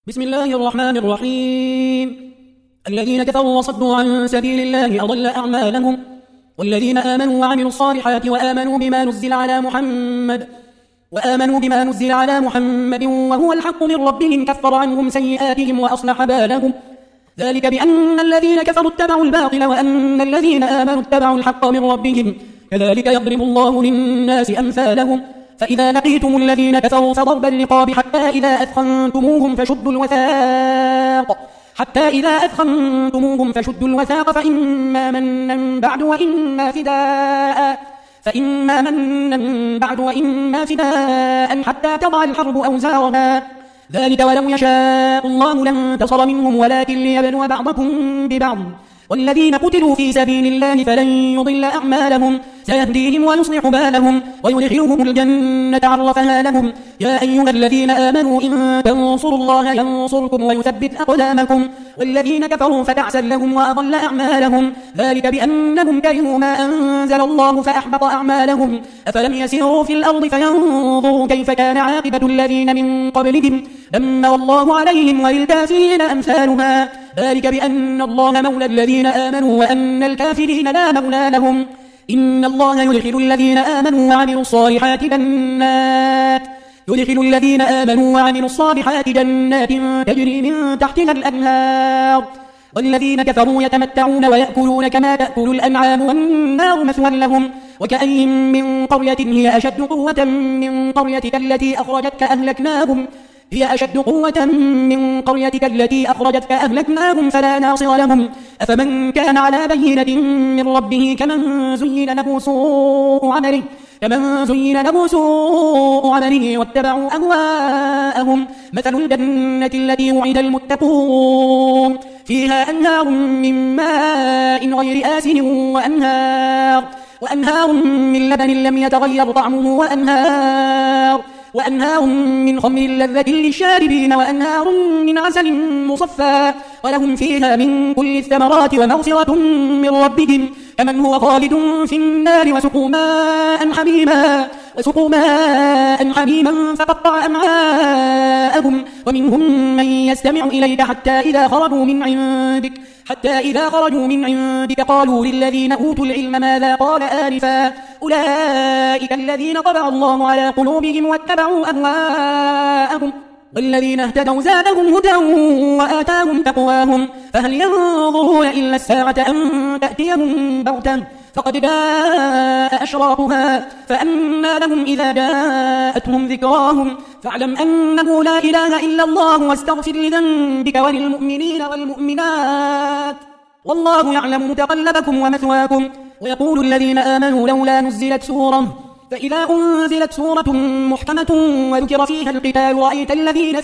بسم الله الرحمن الرحيم. الذين كفروا وصدوا عن سبيل الله أضل أعمالهم، والذين آمنوا وعملوا الصالحات وآمنوا بما نزل على محمد وهو الحق من ربهم كفر عنهم سيئاتهم وأصلح بالهم. ذلك بأن الذين كفروا اتبعوا الباطل وأن الذين آمنوا اتبعوا الحق من ربهم، كذلك يضرب الله للناس أمثالهم. فإذا لقيتم الذين كفروا فضرب الرقاب حتى إذا أثخنتموهم فشدوا الوثاق فإما منا بعد وإما فداء حتى تضع الحرب أوزارها. ذلك ولو يشاء الله لانتصر منهم ولكن ليبلو بعضكم ببعض. والذين قتلوا في سبيل الله فلن يضل أعمالهم، سيهديهم ويصلح بالهم ويدخلهم الجنة عرفها لهم. يا أيها الذين آمنوا إن تنصروا الله ينصركم ويثبت أقدامكم. والذين كفروا فتعسا لهم وأضل أعمالهم، ذلك بأنهم كرهوا ما أنزل الله فأحبط أعمالهم. أفلم يسيروا في الأرض فينظروا كيف كان عاقبة الذين من قبلهم، دمر الله عليهم وللكافرين أمثالها. ذلك بأن الله مولى الذين آمنوا وأن الكافرين لا مولى لهم. إن الله يدخل الذين آمنوا وعملوا الصالحات جنات تجري من تحتها الأنهار. والذين كفروا يتمتعون ويأكلون كما تأكل الأنعام والنار مثوى لهم. وكأي من قرية هي أشد قوة من قريتك التي أخرجتك أهلكناهم فلا ناصر لهم. أفمن كان على بينة من ربه كمن زين له سوء عمله واتبعوا أهواءهم. مثل الجنة التي وعد المتقون فيها أنهار من ماء غير آسن وأنهار من لبن لم يتغير طعمه وأنهار من خمر لذة للشاربين وأنهار من عسل مصفى ولهم فيها من كل الثمرات ومغفرة من ربهم كمن هو خالد في النار وسقوا ماء حميما فقطع أمعاءهم. ومنهم من يستمع إليك حتى إذا خرجوا من عندك قالوا للذين أوتوا العلم ماذا قال آنفا أولئك الذين طبع الله على قلوبهم واتبعوا أهواءهم. والذين اهتدوا زادهم هدى وآتاهم تقواهم. فهل ينظرون إلا الساعة أن تأتيهم بغتة فقد جاء أشراطها فأنى لهم إذا جاءتهم ذكراهم. فاعلم أنه لا إله إلا الله واستغفر لذنبك وللمؤمنين والمؤمنات والله يعلم متقلبكم ومثواكم. ويقول الذين آمنوا لولا نزلت سورة، فإذا أنزلت سورة محكمة وذكر فيها القتال رأيت الذين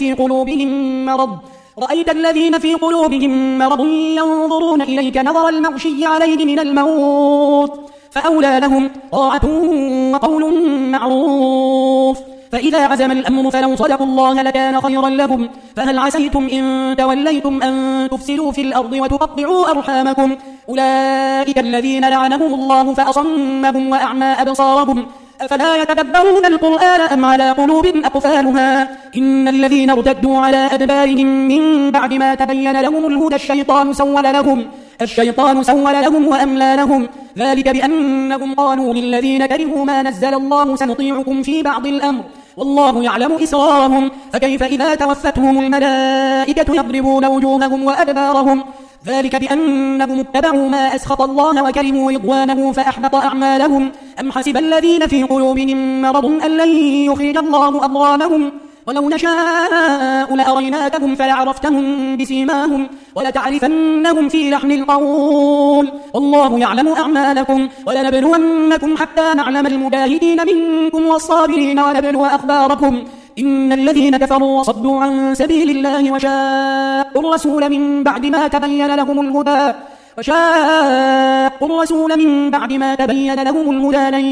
في قلوبهم مرض ينظرون إليك نظر المغشي عليه من الموت فأولى لهم طاعة وقول معروف. فإذا عزم الأمر فلو صدقوا الله لكان خيرا لهم. فهل عسيتم إن توليتم أن تفسدوا في الأرض وتقطعوا أرحامكم. أولئك الذين لعنهم الله فأصمهم وأعمى أبصارهم أفلا يتدبرون القرآن أم على قلوب أقفالها. إن الذين ارتدوا على أدبارهم من بعد ما تبين لهم الهدى الشيطان سول لهم وأملى لهم. ذلك بأنهم قالوا للذين كرهوا ما نزل الله سنطيعكم في بعض الأمر والله يعلم إسرارهم. فكيف إذا توفتهم الملائكة يضربون وجوههم وأدبارهم. ذلك بأنهم اتبعوا ما أسخط الله وكرهوا رضوانه فأحبط أعمالهم. أم حسب الذين في قلوبهم مرض أن لن يخرج الله أضغانهم. ولو نشاء لأريناكهم فلعرفتهم بسيماهم ولتعرفنهم في لحن القول والله يعلم أعمالكم. ولنبلونكم حتى نعلم المجاهدين منكم والصابرين ونبلو أخباركم. إن الذين كفروا وصدوا عن سبيل الله وشاقوا الرسول من بعد ما تبين لهم الهدى لن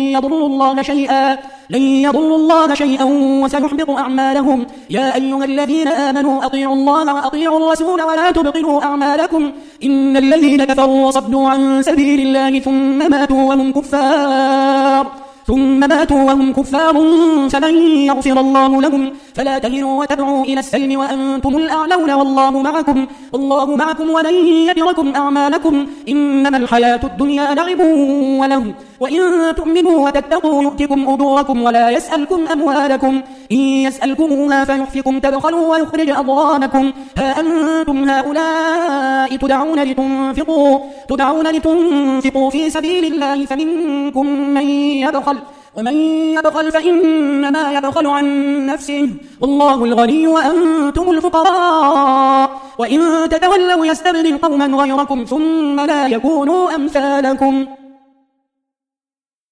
يضروا الله شيئا وسيحبط أعمالهم. يا أيها الذين آمنوا أطيعوا الله وأطيعوا الرسول ولا تبطلوا أعمالكم. إن الذين كفروا وصدوا عن سبيل الله ثم ماتوا وهم كفار ثم ماتوا وهم كفار فلن يغفر الله لهم فلا تهنوا وتدعوا إلى السلم وأنتم الأعلون والله معكم ولن يتركم أعمالكم إنما الحياة الدنيا لعب ولهو وإن تؤمنوا وتتقوا يؤتكم أجوركم ولا يسألكم أموالكم إن يسألكموها فيحفكم تبخلوا ويخرج أضغانكم ها أنتم هؤلاء تدعون لتنفقوا في سبيل الله فمنكم من يبخل ومن يبخل فإنما يبخل عن نفسه والله الغني وأنتم الفقراء وإن تتولوا يستبدل قوما غيركم ثم لا يكونوا أمثالكم